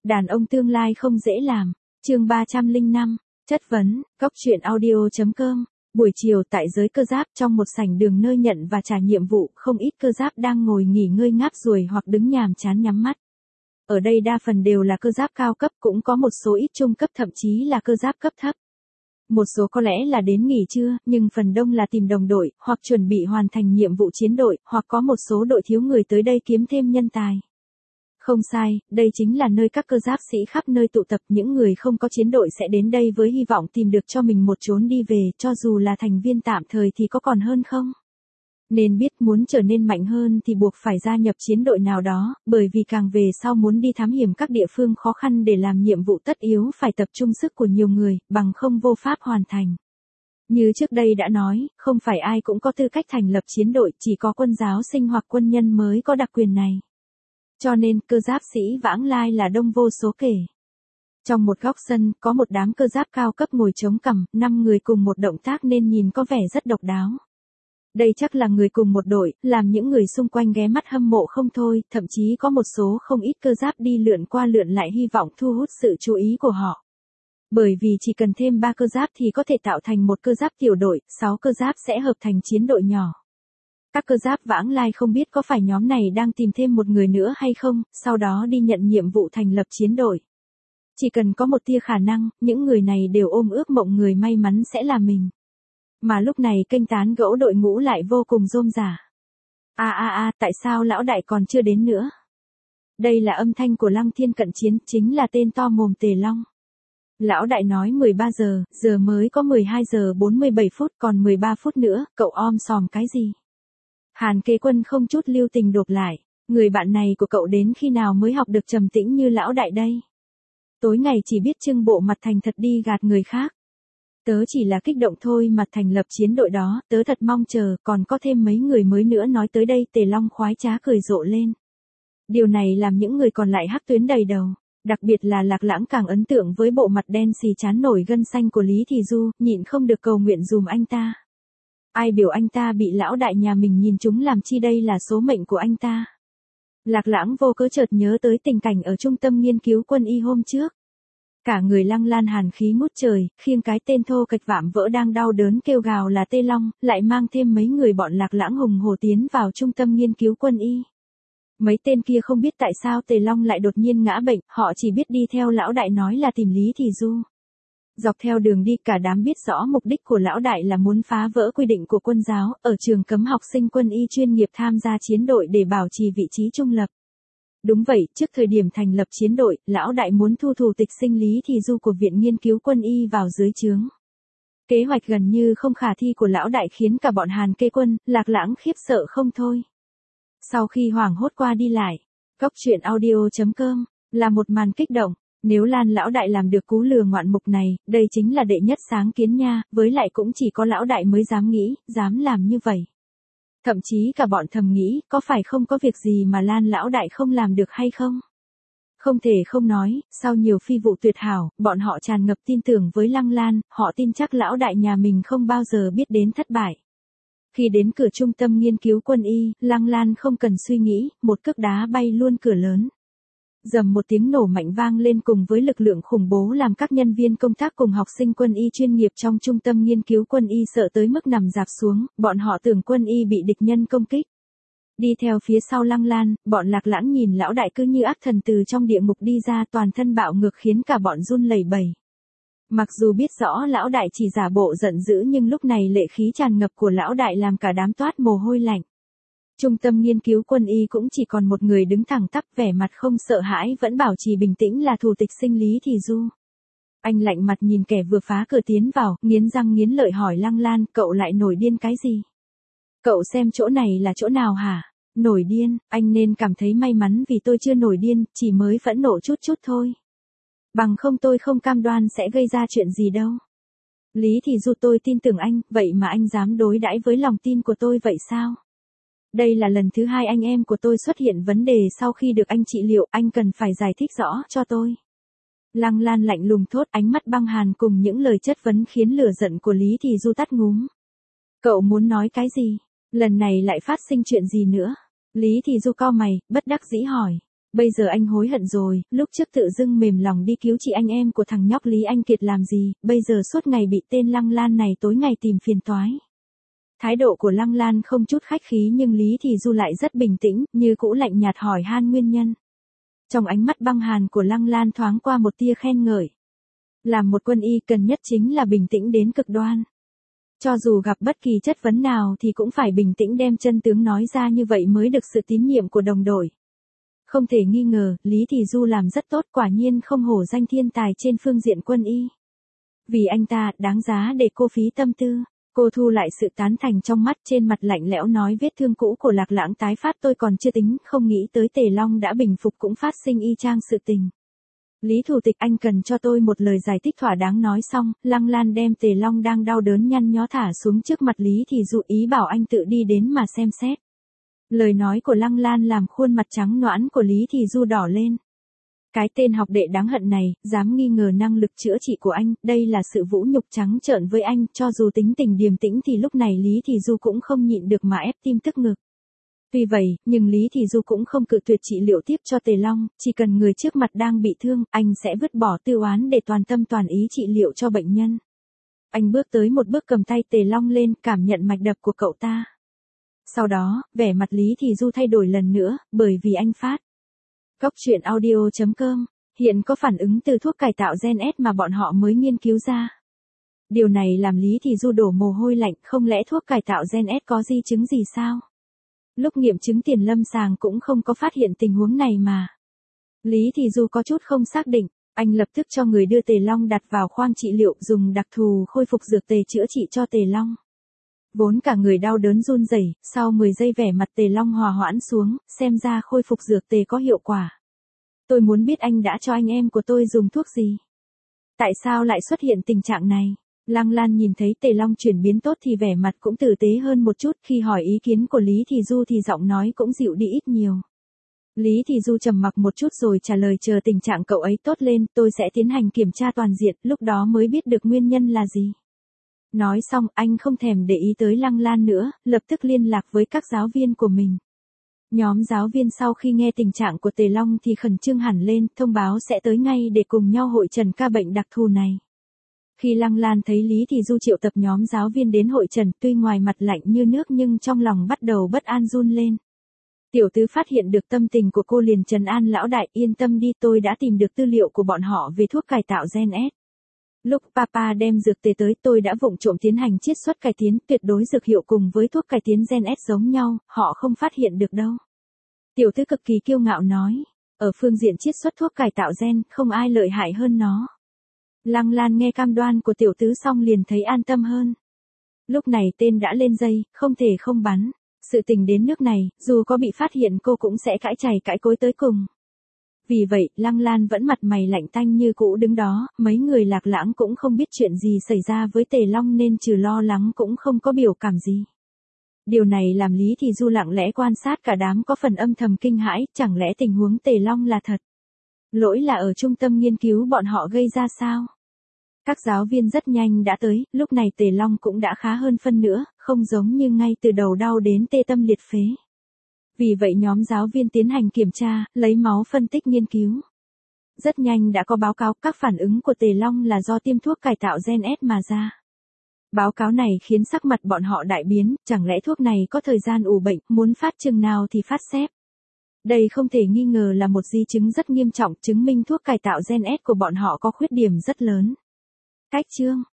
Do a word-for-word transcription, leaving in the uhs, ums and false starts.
Đàn ông tương lai không dễ làm. Chương ba trăm lẻ năm, chất vấn, góc truyện audio chấm com. Buổi chiều tại giới cơ giáp trong một sảnh đường nơi nhận và trả nhiệm vụ, không ít cơ giáp đang ngồi nghỉ ngơi ngáp ruồi hoặc đứng nhàm chán nhắm mắt. Ở đây đa phần đều là cơ giáp cao cấp, cũng có một số ít trung cấp, thậm chí là cơ giáp cấp thấp. Một số có lẽ là đến nghỉ trưa, nhưng phần đông là tìm đồng đội, hoặc chuẩn bị hoàn thành nhiệm vụ chiến đội, hoặc có một số đội thiếu người tới đây kiếm thêm nhân tài. Không sai, đây chính là nơi các cơ giáp sĩ khắp nơi tụ tập, những người không có chiến đội sẽ đến đây với hy vọng tìm được cho mình một chốn đi về, cho dù là thành viên tạm thời thì có còn hơn không? Nên biết muốn trở nên mạnh hơn thì buộc phải gia nhập chiến đội nào đó, bởi vì càng về sau muốn đi thám hiểm các địa phương khó khăn để làm nhiệm vụ tất yếu phải tập trung sức của nhiều người, bằng không vô pháp hoàn thành. Như trước đây đã nói, không phải ai cũng có tư cách thành lập chiến đội, chỉ có quân giáo sinh hoặc quân nhân mới có đặc quyền này. Cho nên, cơ giáp sĩ vãng lai là đông vô số kể. Trong một góc sân, có một đám cơ giáp cao cấp ngồi chống cằm, năm người cùng một động tác nên nhìn có vẻ rất độc đáo. Đây chắc là người cùng một đội, làm những người xung quanh ghé mắt hâm mộ không thôi, thậm chí có một số không ít cơ giáp đi lượn qua lượn lại hy vọng thu hút sự chú ý của họ. Bởi vì chỉ cần thêm ba cơ giáp thì có thể tạo thành một cơ giáp tiểu đội, sáu cơ giáp sẽ hợp thành chiến đội nhỏ. Các cơ giáp vãng lai không biết có phải nhóm này đang tìm thêm một người nữa hay không, sau đó đi nhận nhiệm vụ thành lập chiến đội. Chỉ cần có một tia khả năng, những người này đều ôm ước mộng người may mắn sẽ là mình. Mà lúc này kênh tán gẫu đội ngũ lại vô cùng rôm rả. A a a, tại sao lão đại còn chưa đến nữa? Đây là âm thanh của Lăng Thiên cận chiến, chính là tên to mồm Tề Long. Lão đại nói mười ba giờ, giờ mới có mười hai giờ bốn mươi bảy phút, còn mười ba phút nữa, cậu om sòm cái gì? Hàn Kế Quân không chút lưu tình đột lại, người bạn này của cậu đến khi nào mới học được trầm tĩnh như lão đại đây? Tối ngày chỉ biết trưng bộ mặt thành thật đi gạt người khác. Tớ chỉ là kích động thôi mà thành lập chiến đội đó, tớ thật mong chờ, còn có thêm mấy người mới nữa nói tới đây. Tề Long khoái trá cười rộ lên. Điều này làm những người còn lại hắc tuyến đầy đầu, đặc biệt là Lạc Lãng càng ấn tượng với bộ mặt đen xì chán nổi gân xanh của Lý Thị Du, nhịn không được cầu nguyện dùm anh ta. Ai biểu anh ta bị lão đại nhà mình nhìn chúng làm chi, đây là số mệnh của anh ta. Lạc Lãng vô cớ chợt nhớ tới tình cảnh ở trung tâm nghiên cứu quân y hôm trước. Cả người Lăng Lan hàn khí ngút trời, khiêng cái tên thô kệch vạm vỡ đang đau đớn kêu gào là Tê Long, lại mang thêm mấy người bọn Lạc Lãng hùng hổ tiến vào trung tâm nghiên cứu quân y. Mấy tên kia không biết tại sao Tề Long lại đột nhiên ngã bệnh, họ chỉ biết đi theo lão đại nói là tìm Lý Thị Du. Dọc theo đường đi cả đám biết rõ mục đích của lão đại là muốn phá vỡ quy định của quân giáo, ở trường cấm học sinh quân y chuyên nghiệp tham gia chiến đội để bảo trì vị trí trung lập. Đúng vậy, trước thời điểm thành lập chiến đội, lão đại muốn thu thủ tịch sinh Lý Thị Du của Viện Nghiên cứu Quân y vào dưới trướng. Kế hoạch gần như không khả thi của lão đại khiến cả bọn Hàn Kế Quân, Lạc Lãng khiếp sợ không thôi. Sau khi hoảng hốt qua đi lại, góc truyện audio chấm com, là một màn kích động. Nếu Lan lão đại làm được cú lừa ngoạn mục này, đây chính là đệ nhất sáng kiến nha, với lại cũng chỉ có lão đại mới dám nghĩ, dám làm như vậy. Thậm chí cả bọn thầm nghĩ, có phải không có việc gì mà Lan lão đại không làm được hay không? Không thể không nói, sau nhiều phi vụ tuyệt hảo, bọn họ tràn ngập tin tưởng với Lăng Lan, họ tin chắc lão đại nhà mình không bao giờ biết đến thất bại. Khi đến cửa trung tâm nghiên cứu quân y, Lăng Lan không cần suy nghĩ, một cước đá bay luôn cửa lớn. Dầm một tiếng nổ mạnh vang lên cùng với lực lượng khủng bố làm các nhân viên công tác cùng học sinh quân y chuyên nghiệp trong trung tâm nghiên cứu quân y sợ tới mức nằm rạp xuống, bọn họ tưởng quân y bị địch nhân công kích. Đi theo phía sau Lăng Lan, bọn Lạc Lãng nhìn lão đại cứ như ác thần từ trong địa ngục đi ra, toàn thân bạo ngược khiến cả bọn run lẩy bẩy. Mặc dù biết rõ lão đại chỉ giả bộ giận dữ nhưng lúc này lệ khí tràn ngập của lão đại làm cả đám toát mồ hôi lạnh. Trung tâm nghiên cứu quân y cũng chỉ còn một người đứng thẳng tắp vẻ mặt không sợ hãi vẫn bảo trì bình tĩnh là thủ tịch sinh Lý Thị Du. Anh lạnh mặt nhìn kẻ vừa phá cửa tiến vào, nghiến răng nghiến lợi hỏi Lăng Lan, cậu lại nổi điên cái gì? Cậu xem chỗ này là chỗ nào hả? Nổi điên, anh nên cảm thấy may mắn vì tôi chưa nổi điên, chỉ mới phẫn nộ chút chút thôi. Bằng không tôi không cam đoan sẽ gây ra chuyện gì đâu. Lý Thị Du, tôi tin tưởng anh, vậy mà anh dám đối đãi với lòng tin của tôi vậy sao? Đây là lần thứ hai anh em của tôi xuất hiện vấn đề sau khi được anh trị liệu, anh cần phải giải thích rõ cho tôi. Lăng Lan lạnh lùng thốt, ánh mắt băng hàn cùng những lời chất vấn khiến lửa giận của Lý Thị Du tắt ngúm. Cậu muốn nói cái gì? Lần này lại phát sinh chuyện gì nữa? Lý Thị Du cau mày, bất đắc dĩ hỏi. Bây giờ anh hối hận rồi, lúc trước tự dưng mềm lòng đi cứu chị anh em của thằng nhóc Lý Anh Kiệt làm gì, bây giờ suốt ngày bị tên Lăng Lan này tối ngày tìm phiền toái. Thái độ của Lăng Lan không chút khách khí nhưng Lý Thì Du lại rất bình tĩnh, như cũ lạnh nhạt hỏi han nguyên nhân. Trong ánh mắt băng hàn của Lăng Lan thoáng qua một tia khen ngợi. Làm một quân y cần nhất chính là bình tĩnh đến cực đoan. Cho dù gặp bất kỳ chất vấn nào thì cũng phải bình tĩnh đem chân tướng nói ra, như vậy mới được sự tín nhiệm của đồng đội. Không thể nghi ngờ, Lý Thì Du làm rất tốt, quả nhiên không hổ danh thiên tài trên phương diện quân y. Vì anh ta, đáng giá để cô phí tâm tư. Cô thu lại sự tán thành trong mắt, trên mặt lạnh lẽo nói vết thương cũ của Lạc Lãng tái phát tôi còn chưa tính, không nghĩ tới Tề Long đã bình phục cũng phát sinh y chang sự tình. Lý thủ tịch, anh cần cho tôi một lời giải thích thỏa đáng. Nói xong, Lăng Lan đem Tề Long đang đau đớn nhăn nhó thả xuống trước mặt Lý Thì Du, ý bảo anh tự đi đến mà xem xét. Lời nói của Lăng Lan làm khuôn mặt trắng nõn của Lý Thì Du đỏ lên. Cái tên học đệ đáng hận này, dám nghi ngờ năng lực chữa trị của anh, đây là sự vũ nhục trắng trợn với anh, cho dù tính tình điềm tĩnh thì lúc này Lý Thì Du cũng không nhịn được mà ép tim tức ngực. Tuy vậy, nhưng Lý Thì Du cũng không cự tuyệt trị liệu tiếp cho Tề Long, chỉ cần người trước mặt đang bị thương, anh sẽ vứt bỏ tư oán để toàn tâm toàn ý trị liệu cho bệnh nhân. Anh bước tới một bước cầm tay Tề Long lên, cảm nhận mạch đập của cậu ta. Sau đó, vẻ mặt Lý Thì Du thay đổi lần nữa, bởi vì anh phát. Góc truyện audio chấm com hiện có phản ứng từ thuốc cải tạo gen S mà bọn họ mới nghiên cứu ra. Điều này làm Lý Thì Du đổ mồ hôi lạnh, không lẽ thuốc cải tạo gen S có di chứng gì sao? Lúc nghiệm chứng tiền lâm sàng cũng không có phát hiện tình huống này mà. Lý Thì Du có chút không xác định, anh lập tức cho người đưa Tề Long đặt vào khoang trị liệu, dùng đặc thù khôi phục dược tề chữa trị cho Tề Long. Vốn cả người đau đớn run rẩy, sau mười giây vẻ mặt Tề Long hòa hoãn xuống, xem ra khôi phục dược tề có hiệu quả. Tôi muốn biết anh đã cho anh em của tôi dùng thuốc gì? Tại sao lại xuất hiện tình trạng này? Lăng Lan nhìn thấy Tề Long chuyển biến tốt thì vẻ mặt cũng tử tế hơn một chút, khi hỏi ý kiến của Lý Thì Du thì giọng nói cũng dịu đi ít nhiều. Lý Thì Du trầm mặc một chút rồi trả lời chờ tình trạng cậu ấy tốt lên, tôi sẽ tiến hành kiểm tra toàn diện, lúc đó mới biết được nguyên nhân là gì. Nói xong, anh không thèm để ý tới Lăng Lan nữa, lập tức liên lạc với các giáo viên của mình. Nhóm giáo viên sau khi nghe tình trạng của Tề Long thì khẩn trương hẳn lên, thông báo sẽ tới ngay để cùng nhau hội trần ca bệnh đặc thù này. Khi Lăng Lan thấy Lý Thì Du triệu tập nhóm giáo viên đến hội trần, tuy ngoài mặt lạnh như nước nhưng trong lòng bắt đầu bất an run lên. Tiểu tứ phát hiện được tâm tình của cô liền trấn an lão đại, yên tâm đi, tôi đã tìm được tư liệu của bọn họ về thuốc cải tạo gen S. Lúc Papa đem dược tề tới tôi đã vụng trộm tiến hành chiết xuất cải tiến, tuyệt đối dược hiệu cùng với thuốc cải tiến gen S giống nhau, họ không phát hiện được đâu. Tiểu tứ cực kỳ kiêu ngạo nói, ở phương diện chiết xuất thuốc cải tạo gen, không ai lợi hại hơn nó. Lăng Lan nghe cam đoan của tiểu tứ xong liền thấy an tâm hơn. Lúc này tên đã lên dây, không thể không bắn. Sự tình đến nước này, dù có bị phát hiện cô cũng sẽ cãi chày cãi cối tới cùng. Vì vậy, Lăng Lan vẫn mặt mày lạnh tanh như cũ đứng đó, mấy người Lạc Lãng cũng không biết chuyện gì xảy ra với Tề Long nên trừ lo lắng cũng không có biểu cảm gì. Điều này làm Lý Thì Du lặng lẽ quan sát cả đám có phần âm thầm kinh hãi, chẳng lẽ tình huống Tề Long là thật? Lỗi là ở trung tâm nghiên cứu bọn họ gây ra sao? Các giáo viên rất nhanh đã tới, lúc này Tề Long cũng đã khá hơn phân nữa, không giống như ngay từ đầu đau đến tê tâm liệt phế. Vì vậy nhóm giáo viên tiến hành kiểm tra, lấy máu phân tích nghiên cứu. Rất nhanh đã có báo cáo các phản ứng của Tề Long là do tiêm thuốc cải tạo gen S mà ra. Báo cáo này khiến sắc mặt bọn họ đại biến, chẳng lẽ thuốc này có thời gian ủ bệnh, muốn phát chừng nào thì phát xếp. Đây không thể nghi ngờ là một di chứng rất nghiêm trọng, chứng minh thuốc cải tạo gen S của bọn họ có khuyết điểm rất lớn. Cách chương